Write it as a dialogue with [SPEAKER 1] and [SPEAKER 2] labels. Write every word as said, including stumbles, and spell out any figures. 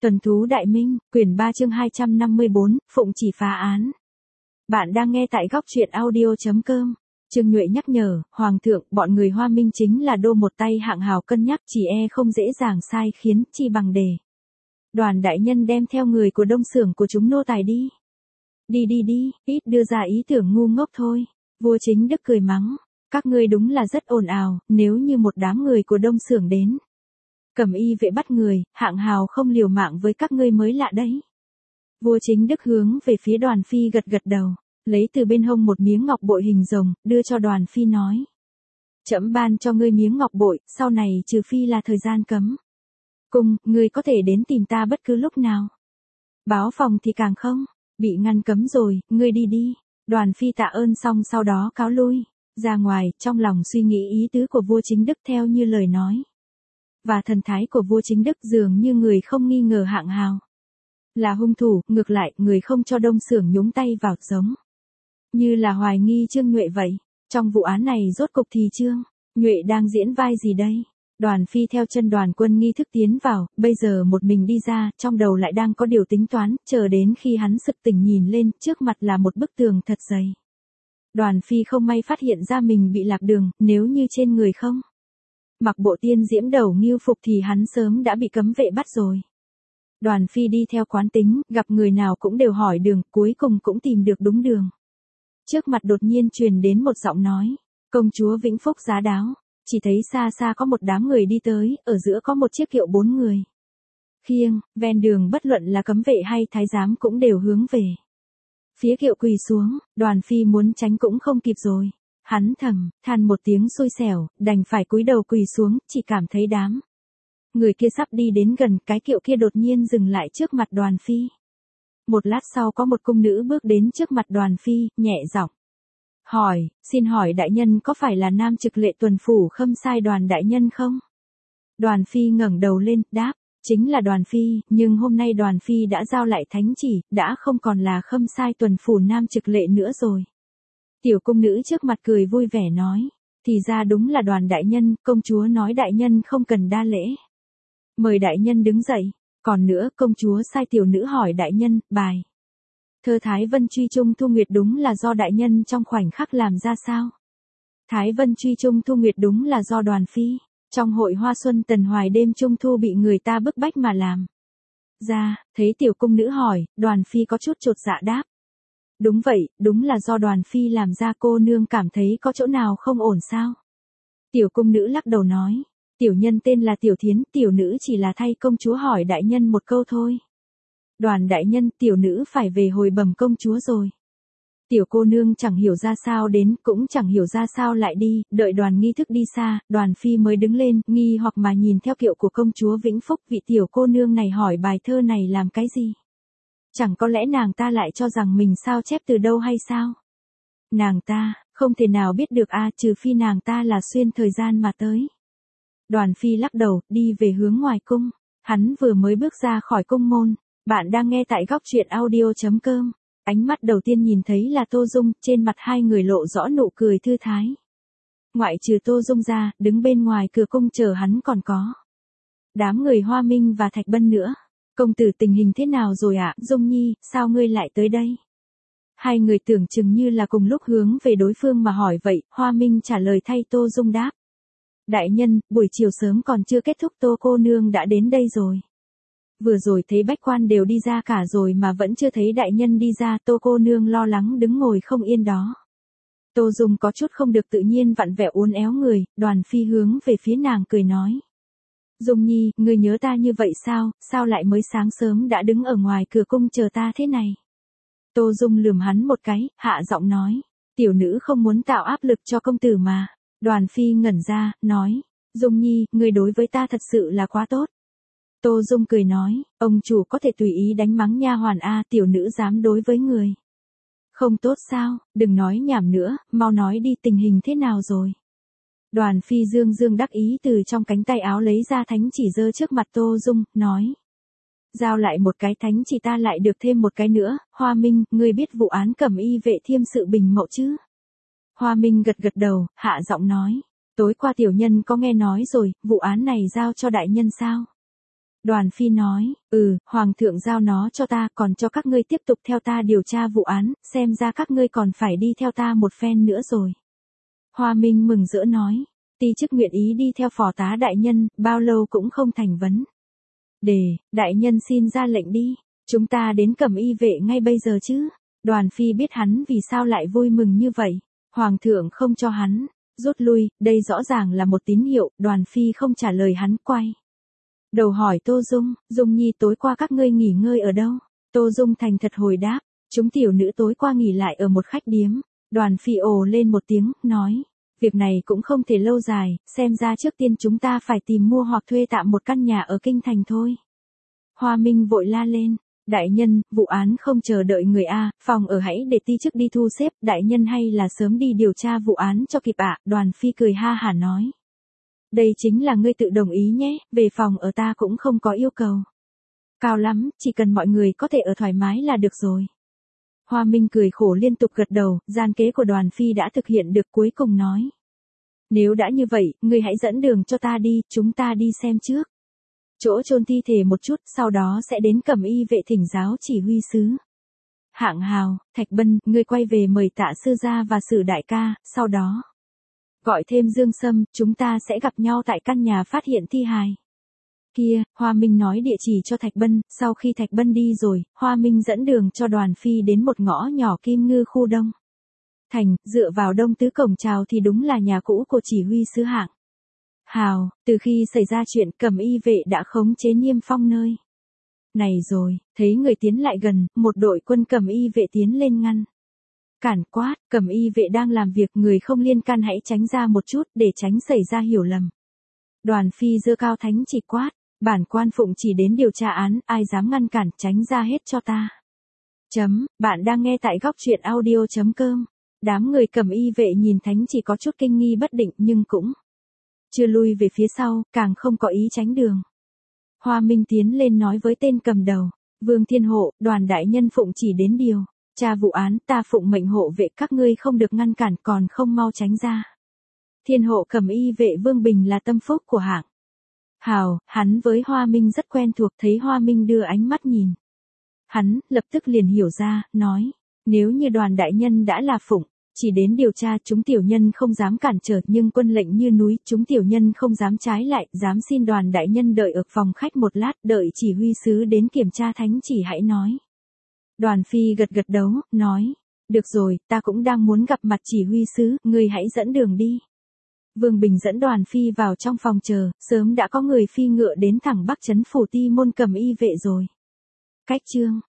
[SPEAKER 1] Tuần thú Đại Minh, quyển ba chương hai trăm năm mươi bốn, Phụng chỉ phá án. Bạn đang nghe tại góc truyện audio.com. Trương Nhuệ nhắc nhở, Hoàng thượng, bọn người Hoa Minh chính là đô một tay hạng hào cân nhắc, chỉ e không dễ dàng sai khiến, chi bằng để Đoàn đại nhân đem theo người của đông xưởng của chúng nô tài đi. Đi đi đi, ít đưa ra ý tưởng ngu ngốc thôi. Vua Chính Đức cười mắng, các ngươi đúng là rất ồn ào, nếu như một đám người của đông xưởng đến cầm y vệ bắt người, hạng hào không liều mạng với các ngươi mới lạ đấy. Vua Chính Đức hướng về phía Đoàn Phi gật gật đầu, lấy từ bên hông một miếng ngọc bội hình rồng, đưa cho Đoàn Phi nói. Trẫm ban cho ngươi miếng ngọc bội, sau này trừ phi là thời gian cấm cung, ngươi có thể đến tìm ta bất cứ lúc nào. Báo phòng thì càng không, bị ngăn cấm rồi, ngươi đi đi. Đoàn Phi tạ ơn xong sau đó cáo lui, ra ngoài, trong lòng suy nghĩ ý tứ của vua Chính Đức theo như lời nói. Và thần thái của vua Chính Đức dường như người không nghi ngờ hạng hào là hung thủ, ngược lại, người không cho đông xưởng nhúng tay vào, giống như là hoài nghi Trương Nhuệ vậy. Trong vụ án này rốt cục thì Trương Nhuệ đang diễn vai gì đây? Đoàn Phi theo chân đoàn quân nghi thức tiến vào, bây giờ một mình đi ra, trong đầu lại đang có điều tính toán, chờ đến khi hắn sực tỉnh nhìn lên, trước mặt là một bức tường thật dày. Đoàn Phi không may phát hiện ra mình bị lạc đường, nếu như trên người không mặc bộ tiên diễm đầu nghêu phục thì hắn sớm đã bị cấm vệ bắt rồi. Đoàn Phi đi theo quán tính, gặp người nào cũng đều hỏi đường, cuối cùng cũng tìm được đúng đường. Trước mặt đột nhiên truyền đến một giọng nói, công chúa Vĩnh Phúc giá đáo. Chỉ thấy xa xa có một đám người đi tới, ở giữa có một chiếc kiệu bốn người khiêng, ven đường bất luận là cấm vệ hay thái giám cũng đều hướng về phía kiệu quỳ xuống. Đoàn Phi muốn tránh cũng không kịp rồi. Hắn thầm than một tiếng xui xẻo, đành phải cúi đầu quỳ xuống, chỉ cảm thấy đám người kia sắp đi đến gần, cái kiệu kia đột nhiên dừng lại trước mặt Đoàn Phi. Một lát sau có một cung nữ bước đến trước mặt Đoàn Phi, nhẹ giọng hỏi, xin hỏi đại nhân có phải là nam trực lệ tuần phủ Khâm Sai Đoàn đại nhân không? Đoàn Phi ngẩng đầu lên, đáp, chính là Đoàn Phi, nhưng hôm nay Đoàn Phi đã giao lại thánh chỉ, đã không còn là Khâm Sai tuần phủ nam trực lệ nữa rồi. Tiểu cung nữ trước mặt cười vui vẻ nói, thì ra đúng là Đoàn đại nhân, công chúa nói đại nhân không cần đa lễ. Mời đại nhân đứng dậy, còn nữa công chúa sai tiểu nữ hỏi đại nhân, bài thơ Thái Vân Truy Trung Thu Nguyệt đúng là do đại nhân trong khoảnh khắc làm ra sao? Thái Vân Truy Trung Thu Nguyệt đúng là do Đoàn Phi, trong hội hoa xuân tần hoài đêm trung thu bị người ta bức bách mà làm ra. Thấy tiểu cung nữ hỏi, Đoàn Phi có chút chột dạ đáp. Đúng vậy, đúng là do Đoàn Phi làm ra. Cô nương cảm thấy có chỗ nào không ổn sao? Tiểu cung nữ lắc đầu nói, tiểu nhân tên là Tiểu Thiến, tiểu nữ chỉ là thay công chúa hỏi đại nhân một câu thôi. Đoàn đại nhân, tiểu nữ phải về hồi bẩm công chúa rồi. Tiểu cô nương chẳng hiểu ra sao đến, cũng chẳng hiểu ra sao lại đi, đợi đoàn nghi thức đi xa, Đoàn Phi mới đứng lên, nghi hoặc mà nhìn theo kiệu của công chúa Vĩnh Phúc. Vị tiểu cô nương này hỏi bài thơ này làm cái gì? Chẳng có lẽ nàng ta lại cho rằng mình sao chép từ đâu hay sao? Nàng ta, không thể nào biết được a, trừ phi nàng ta là xuyên thời gian mà tới. Đoàn Phi lắc đầu, đi về hướng ngoài cung. Hắn vừa mới bước ra khỏi cung môn. Bạn đang nghe tại góc truyện audio.com. Ánh mắt đầu tiên nhìn thấy là Tô Dung, trên mặt hai người lộ rõ nụ cười thư thái. Ngoại trừ Tô Dung ra, đứng bên ngoài cửa cung chờ hắn còn có đám người Hoa Minh và Thạch Bân nữa. Công tử tình hình thế nào rồi ạ? Dung Nhi, sao ngươi lại tới đây? Hai người tưởng chừng như là cùng lúc hướng về đối phương mà hỏi vậy. Hoa Minh trả lời thay Tô Dung đáp. Đại nhân, buổi chiều sớm còn chưa kết thúc Tô cô nương đã đến đây rồi. Vừa rồi thấy bách quan đều đi ra cả rồi mà vẫn chưa thấy đại nhân đi ra. Tô cô nương lo lắng đứng ngồi không yên đó. Tô Dung có chút không được tự nhiên vặn vẹo uốn éo người. Đoàn Phi hướng về phía nàng cười nói. Dung Nhi, ngươi nhớ ta như vậy sao, sao lại mới sáng sớm đã đứng ở ngoài cửa cung chờ ta thế này? Tô Dung lườm hắn một cái, hạ giọng nói. Tiểu nữ không muốn tạo áp lực cho công tử mà. Đoàn Phi ngẩn ra, nói. Dung Nhi, ngươi đối với ta thật sự là quá tốt. Tô Dung cười nói, ông chủ có thể tùy ý đánh mắng nha hoàn a, tiểu nữ dám đối với người không tốt sao? Đừng nói nhảm nữa, mau nói đi, tình hình thế nào rồi? Đoàn Phi dương dương đắc ý từ trong cánh tay áo lấy ra thánh chỉ giơ trước mặt Tô Dung, nói. Giao lại một cái thánh chỉ ta lại được thêm một cái nữa. Hoa Minh, ngươi biết vụ án cẩm y vệ thiêm sự Bình Mậu chứ? Hoa Minh gật gật đầu, hạ giọng nói. Tối qua tiểu nhân có nghe nói rồi, vụ án này giao cho đại nhân sao? Đoàn phi nói, ừ, hoàng thượng giao nó cho ta, còn cho các ngươi tiếp tục theo ta điều tra vụ án, xem ra các ngươi còn phải đi theo ta một phen nữa rồi. Hoa Minh mừng rỡ nói, ti chức nguyện ý đi theo phò tá đại nhân, bao lâu cũng không thành vấn đề, đại nhân xin ra lệnh đi, chúng ta đến Cẩm Y vệ ngay bây giờ chứ. Đoàn phi biết hắn vì sao lại vui mừng như vậy, hoàng thượng không cho hắn rút lui, đây rõ ràng là một tín hiệu. Đoàn phi không trả lời hắn, quay đầu hỏi Tô Dung, Dung nhi tối qua các ngươi nghỉ ngơi ở đâu? Tô Dung thành thật hồi đáp, chúng tiểu nữ tối qua nghỉ lại ở một khách điếm. Đoàn phi ồ lên một tiếng, nói, việc này cũng không thể lâu dài, xem ra trước tiên chúng ta phải tìm mua hoặc thuê tạm một căn nhà ở kinh thành thôi. Hoa Minh vội la lên, đại nhân, vụ án không chờ đợi người A, phòng ở hãy để ti chức đi thu xếp, đại nhân hay là sớm đi điều tra vụ án cho kịp ạ. Đoàn phi cười ha hả nói, đây chính là ngươi tự đồng ý nhé, về phòng ở ta cũng không có yêu cầu cao lắm, chỉ cần mọi người có thể ở thoải mái là được rồi. Hoa Minh cười khổ liên tục gật đầu, gian kế của đoàn phi đã thực hiện được, cuối cùng nói, nếu đã như vậy, ngươi hãy dẫn đường cho ta đi, chúng ta đi xem trước chỗ chôn thi thể một chút, sau đó sẽ đến Cẩm Y vệ thỉnh giáo chỉ huy sứ hạng hào. Thạch Bân, ngươi quay về mời Tạ sư gia và Sử đại ca, sau đó gọi thêm Dương Sâm, chúng ta sẽ gặp nhau tại căn nhà phát hiện thi hài kia. Hoa Minh nói địa chỉ cho Thạch Bân, sau khi Thạch Bân đi rồi, Hoa Minh dẫn đường cho đoàn phi đến một ngõ nhỏ Kim Ngư khu Đông Thành, dựa vào đông tứ cổng chào thì đúng là nhà cũ của chỉ huy sứ hạng hào. Từ khi xảy ra chuyện, Cẩm Y vệ đã khống chế niêm phong nơi này rồi, thấy người tiến lại gần, một đội quân Cẩm Y vệ tiến lên ngăn cản, quát, Cẩm Y vệ đang làm việc, người không liên can hãy tránh ra một chút, để tránh xảy ra hiểu lầm. Đoàn phi giơ cao thánh chỉ, quát, bản quan phụng chỉ đến điều tra án, ai dám ngăn cản, tránh ra hết cho ta. Chấm, bạn đang nghe tại góc truyện audio chấm com. Đám người Cẩm Y vệ nhìn thánh chỉ có chút kinh nghi bất định, nhưng cũng chưa lui về phía sau, càng không có ý tránh đường. Hoa Minh tiến lên nói với tên cầm đầu, Vương Thiên Hộ, đoàn đại nhân phụng chỉ đến điều tra vụ án, ta phụng mệnh hộ vệ các ngươi không được ngăn cản, còn không mau tránh ra. Thiên Hộ Cẩm Y vệ Vương Bình là tâm phúc của hạng hào, hắn với Hoa Minh rất quen thuộc, thấy Hoa Minh đưa ánh mắt nhìn hắn, lập tức liền hiểu ra, nói, nếu như đoàn đại nhân đã là phụng chỉ đến điều tra, chúng tiểu nhân không dám cản trở, nhưng quân lệnh như núi, chúng tiểu nhân không dám trái lại, dám xin đoàn đại nhân đợi ở phòng khách một lát, đợi chỉ huy sứ đến kiểm tra thánh chỉ hãy nói. Đoàn phi gật gật đầu, nói, được rồi, ta cũng đang muốn gặp mặt chỉ huy sứ, ngươi hãy dẫn đường đi. Vương Bình dẫn đoàn phi vào trong phòng chờ, sớm đã có người phi ngựa đến thẳng Bắc trấn phủ Ti môn Cẩm Y vệ rồi. Cách chương